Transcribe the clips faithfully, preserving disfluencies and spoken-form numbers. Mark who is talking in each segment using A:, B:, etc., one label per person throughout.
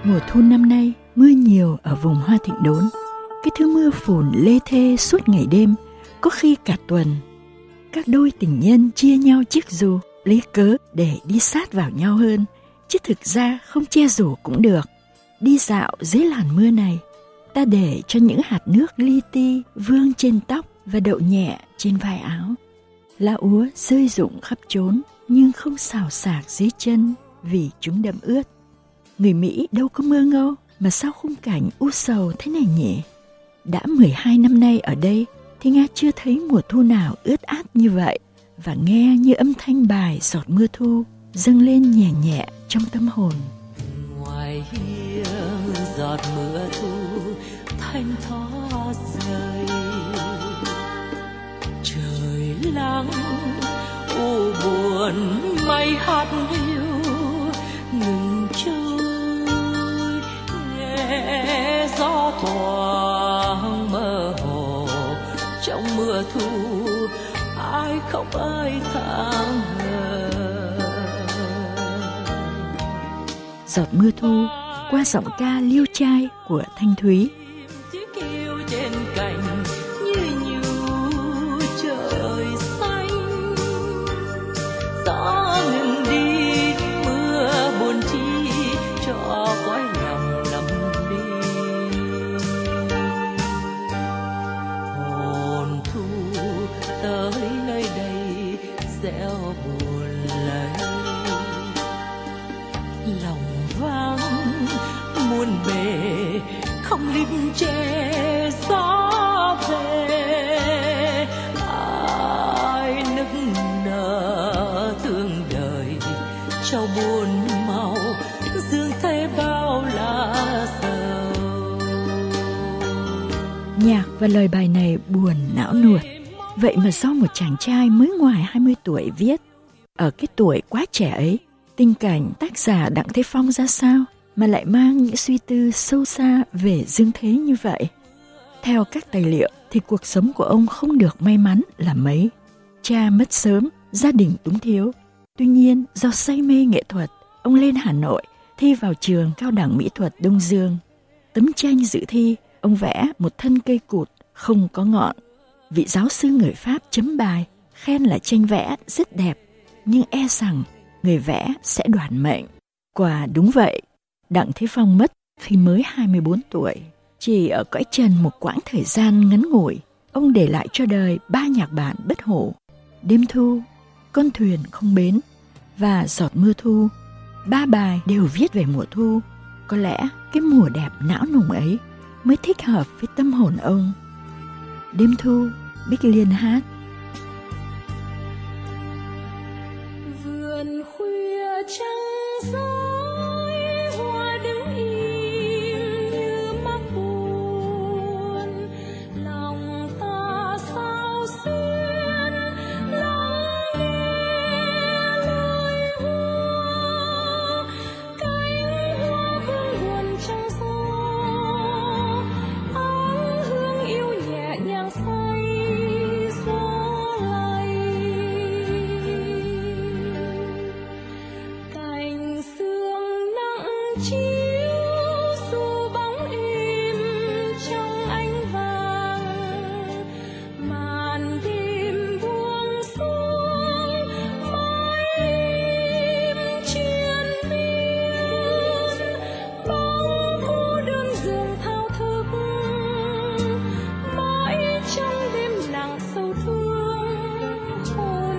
A: Mùa thu năm nay mưa nhiều ở vùng Hoa Thịnh Đốn. Cái thứ mưa phùn lê thê suốt ngày đêm, có khi cả tuần. Các đôi tình nhân chia nhau chiếc dù, lấy cớ để đi sát vào nhau hơn, chứ thực ra không che dù cũng được. Đi dạo dưới làn mưa này, ta để cho những hạt nước li ti vương trên tóc và đậu nhẹ trên vai áo. Lá úa rơi rụng khắp chốn, nhưng không xào xạc dưới chân vì chúng đẫm ướt. Người Mỹ đâu có mơ ngâu, mà sao khung cảnh u sầu thế này nhỉ? Đã mười hai năm nay ở đây thì Nga chưa thấy mùa thu nào ướt át như vậy, và nghe như âm thanh bài giọt mưa thu dâng lên nhẹ nhẹ trong tâm hồn.
B: Ngoài hiên giọt mưa thu thanh thoát rơi, trời lắng u buồn mây hát hiu ngừng trôi, nghe gió thoảng mơ hồ trong mưa thu, ai khóc ai than thở.
A: Giọt mưa thu qua giọng ca liêu trai của Thanh Thúy.
B: Chiếc yêu trên cành như nhủ trời xanh, gió ngừng đi mưa buồn chi cho cõi lòng lầm đi. Hồn thu tới nơi đây gieo buồn lấy, lòng vắng muôn bề không lim che gió về, ai nức nở thương đời cho buồn màu dương thế bao lá sầu.
A: Nhạc và lời bài này buồn não nuột, vậy mà do một chàng trai mới ngoài hai mươi tuổi viết. Ở cái tuổi quá trẻ ấy, tình cảnh tác giả Đặng Thế Phong ra sao mà lại mang những suy tư sâu xa về dương thế như vậy? Theo các tài liệu thì cuộc sống của ông không được may mắn là mấy. Cha mất sớm, gia đình túng thiếu. Tuy nhiên do say mê nghệ thuật, ông lên Hà Nội thi vào trường Cao đẳng Mỹ thuật Đông Dương. Tấm tranh dự thi, ông vẽ một thân cây cụt không có ngọn. Vị giáo sư người Pháp chấm bài, khen là tranh vẽ rất đẹp, nhưng e rằng người vẽ sẽ đoản mệnh. Quả đúng vậy, Đặng Thế Phong mất khi mới hai mươi bốn tuổi. Chỉ ở cõi trần một quãng thời gian ngắn ngủi, ông để lại cho đời ba nhạc bản bất hủ: Đêm thu, Con thuyền không bến và Giọt mưa thu. Ba bài đều viết về mùa thu. Có lẽ cái mùa đẹp não nùng ấy mới thích hợp với tâm hồn ông. Đêm thu, Bích Liên hát.
C: Vườn khuya trăng rơi, hoa đứng im như mắc buồn, lòng ta sao xuyên lắng nghe lời hò, cánh hoa vương buồn trong gió, áng hương yêu nhẹ nhàng say gió lay. Cành sương nặng chiếu dù bóng êm trong ánh vàng, màn đêm buông xuống mái im triền miên, bóng cô đơn giường thao thức mãi trong đêm lặng sâu thương hồn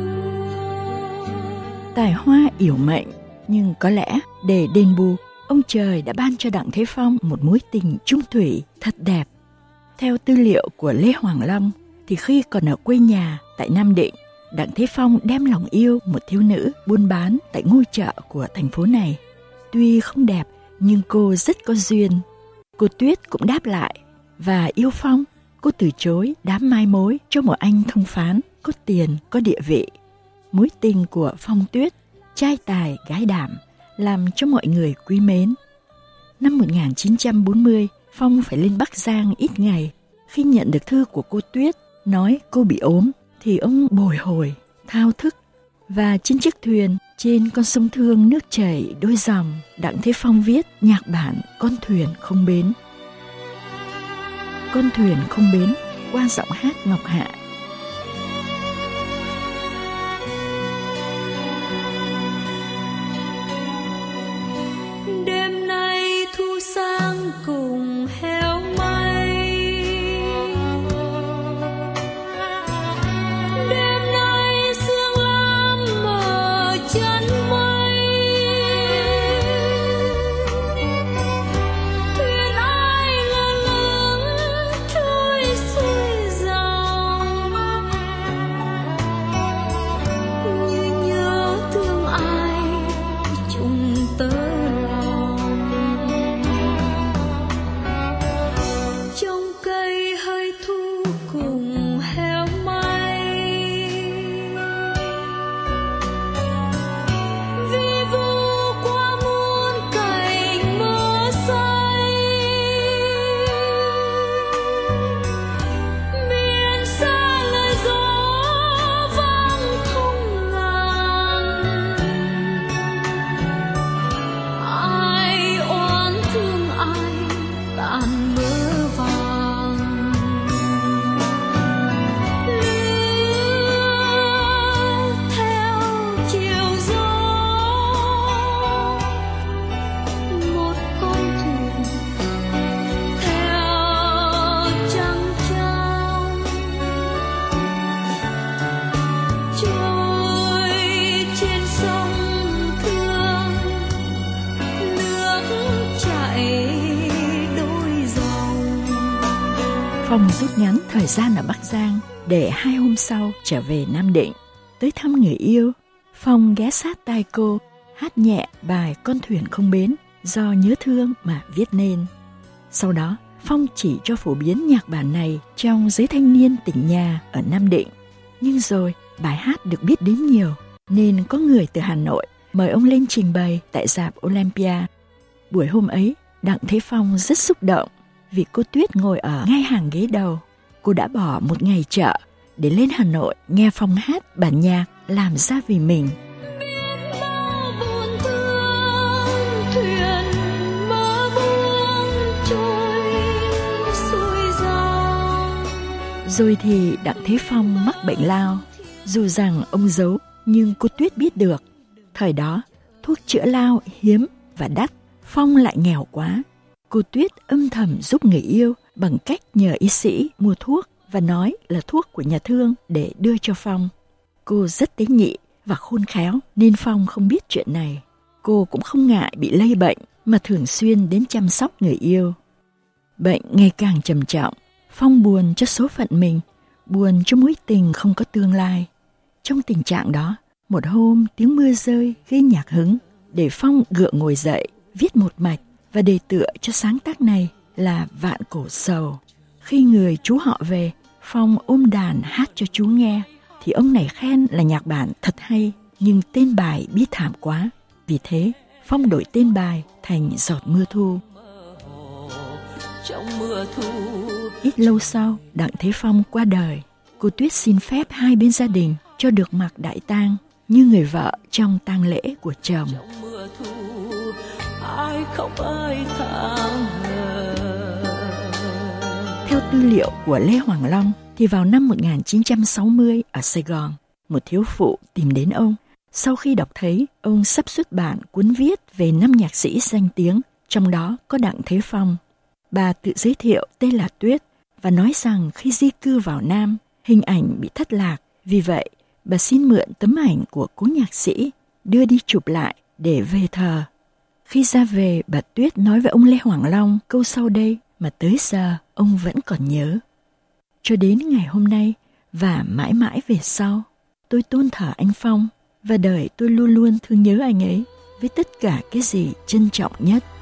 C: vương.
A: Tài hoa yểu mệnh, nhưng có lẽ để đền bù, ông trời đã ban cho Đặng Thế Phong một mối tình chung thủy thật đẹp. Theo tư liệu của Lê Hoàng Long thì khi còn ở quê nhà tại Nam Định, Đặng Thế Phong đem lòng yêu một thiếu nữ buôn bán tại ngôi chợ của thành phố này. Tuy không đẹp nhưng cô rất có duyên. Cô Tuyết cũng đáp lại, và yêu Phong, cô từ chối đám mai mối cho một anh thông phán có tiền có địa vị. Mối tình của Phong Tuyết, trai tài gái đảm, làm cho mọi người quý mến. Năm một nghìn chín trăm bốn mươi, Phong phải lên Bắc Giang ít ngày. Khi nhận được thư của cô Tuyết nói cô bị ốm thì ông bồi hồi, thao thức, và trên chiếc thuyền Trên con sông Thương nước chảy đôi dòng, Đặng Thế Phong viết nhạc bản Con thuyền không bến. Con thuyền không bến qua giọng hát Ngọc Hạ.
C: Đêm nay thu sang cùng héo mây, đêm nay sương lam mờ chân mây, thuyền ai lơ lửng trôi xuôi dòng, như nhớ thương ai chung tớ lòng. Trong cây hơi thu cùng héo mây, vi vu qua muôn cành mơ say, miền xa lời gió vang không ngàn. Ai oán thương ai tàn mơ vàng, lưu theo chiều gió một con thuyền theo trăng trong, trôi trên sông Thương, nước chảy đôi dòng.
A: Phong rút ngắn thời gian ở Bắc Giang để hai hôm sau trở về Nam Định. Tới thăm người yêu, Phong ghé sát tai cô hát nhẹ bài Con thuyền không bến do nhớ thương mà viết nên. Sau đó, Phong chỉ cho phổ biến nhạc bản này trong giới thanh niên tỉnh nhà ở Nam Định. Nhưng rồi, bài hát được biết đến nhiều, nên có người từ Hà Nội mời ông lên trình bày tại rạp Olympia. Buổi hôm ấy, Đặng Thế Phong rất xúc động vì cô Tuyết ngồi ở ngay hàng ghế đầu. Cô đã bỏ một ngày chợ để lên Hà Nội nghe Phong hát bản nhạc Làm Ra Vì Mình.
C: Bao buồn thương, thuyền mơ buông trôi xuôi dòng.
A: Rồi thì Đặng Thế Phong mắc bệnh lao. Dù rằng ông giấu, nhưng cô Tuyết biết được. Thời đó, thuốc chữa lao hiếm và đắt, Phong lại nghèo quá. Cô Tuyết âm thầm giúp người yêu bằng cách nhờ y sĩ mua thuốc và nói là thuốc của nhà thương để đưa cho Phong. Cô rất tế nhị và khôn khéo nên Phong không biết chuyện này. Cô cũng không ngại bị lây bệnh mà thường xuyên đến chăm sóc người yêu. Bệnh ngày càng trầm trọng, Phong buồn cho số phận mình, buồn cho mối tình không có tương lai. Trong tình trạng đó, một hôm tiếng mưa rơi gây nhạc hứng, để Phong gượng ngồi dậy, viết một mạch và đề tựa cho sáng tác này là Vạn Cổ Sầu. Khi người chú họ về, Phong ôm đàn hát cho chú nghe, thì ông này khen là nhạc bản thật hay, nhưng tên bài bi thảm quá. Vì thế, Phong đổi tên bài thành Giọt Mưa Thu.
B: Trong mưa thu.
A: Ít lâu sau, Đặng Thế Phong qua đời. Cô Tuyết xin phép hai bên gia đình cho được mặc đại tang như người vợ trong tang lễ của chồng.
B: Trong mưa thu, ai khóc ai than ngờ.
A: Theo tư liệu của Lê Hoàng Long thì vào năm một nghìn chín trăm sáu mươi ở Sài Gòn, một thiếu phụ tìm đến ông. Sau khi đọc thấy, ông sắp xuất bản cuốn viết về năm nhạc sĩ danh tiếng, trong đó có Đặng Thế Phong. Bà tự giới thiệu tên là Tuyết và nói rằng khi di cư vào Nam, hình ảnh bị thất lạc. Vì vậy, bà xin mượn tấm ảnh của cố nhạc sĩ, đưa đi chụp lại để về thờ. Khi ra về, bà Tuyết nói với ông Lê Hoàng Long câu sau đây mà tới giờ ông vẫn còn nhớ. Cho đến ngày hôm nay và mãi mãi về sau, tôi tôn thờ anh Phong và đời tôi luôn luôn thương nhớ anh ấy với tất cả cái gì trân trọng nhất.